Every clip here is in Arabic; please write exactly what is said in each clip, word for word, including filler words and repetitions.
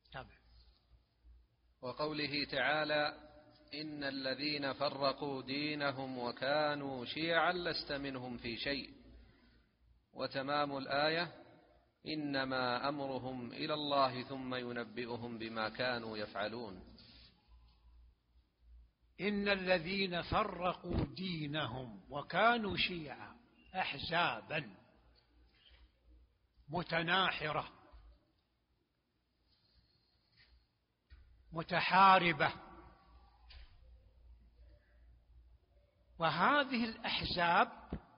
تابع. وقوله تعالى: إن الذين فرقوا دينهم وكانوا شيعا لست منهم في شيء. وتمام الآية: إنما أمرهم إلى الله ثم ينبئهم بما كانوا يفعلون. إن الذين فرقوا دينهم وكانوا شيعا، أحزابا متناحرة متحاربة، وهذه الأحزاب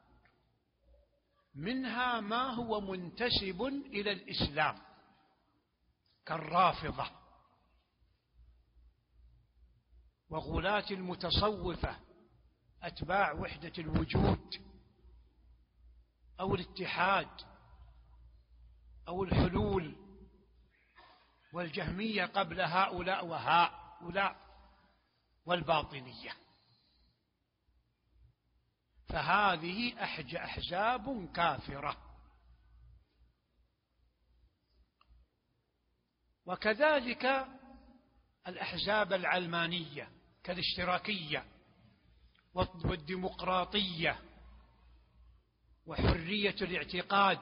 منها ما هو منتسب إلى الإسلام كالرافضة وغلاة المتصوفة أتباع وحدة الوجود أو الاتحاد أو الحلول، والجهمية قبل هؤلاء وهؤلاء، والباطنية. فهذه أحزاب كافرة. وكذلك الأحزاب العلمانية كالاشتراكية والديمقراطية وحرية الاعتقاد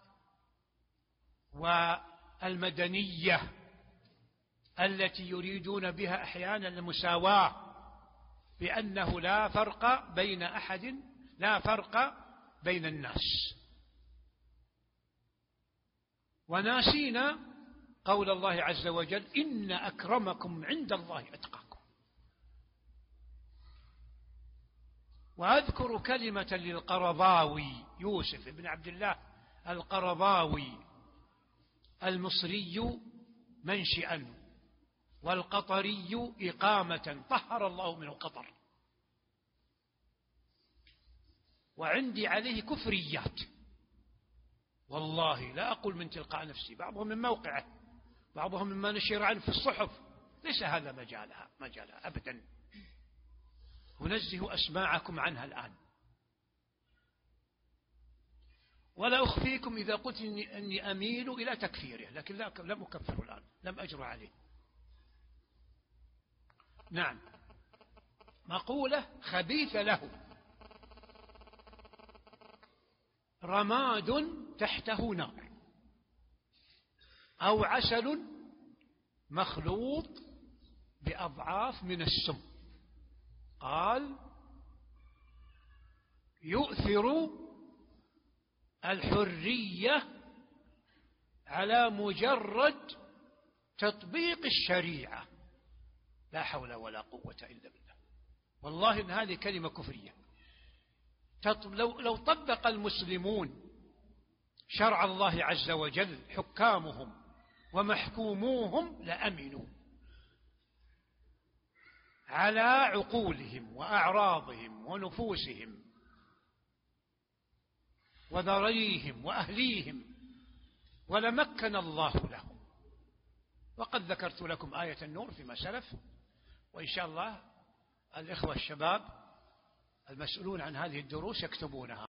والمدنية التي يريدون بها أحيانا المساواة، بأنه لا فرق بين أحد، لا فرق بين الناس، وناسينا قول الله عز وجل: إن أكرمكم عند الله أتقاكم. وأذكر كلمة للقرضاوي، يوسف بن عبد الله القرضاوي، المصري منشئا والقطري إقامة، طهر الله منه القطر، وعندي عليه كفريات والله، لا أقول من تلقاء نفسي، بعضهم من موقعه، بعضهم مما نشر عنه في الصحف، ليس هذا مجالها مجالها أبدا، أنزه أسماعكم عنها الآن. ولا أخفيكم إذا قلت إني, إني أميل إلى تكفيره، لكن لا لم أكفره الآن، لم أجر عليه. نعم، مقولة خبيثة له: رماد تحته نار، أو عسل مخلوط بأضعاف من السم. قال: يؤثر الحرية على مجرد تطبيق الشريعة. لا حول ولا قوة إلا بالله. والله إن هذه كلمة كفرية. لو, لو طبق المسلمون شرع الله عز وجل، حكامهم ومحكوموهم لأمنوا على عقولهم وأعراضهم ونفوسهم وذريهم وأهليهم، ولمكن الله لهم. وقد ذكرت لكم آية النور فيما سلف، وإن شاء الله الإخوة الشباب المسؤولون عن هذه الدروس يكتبونها.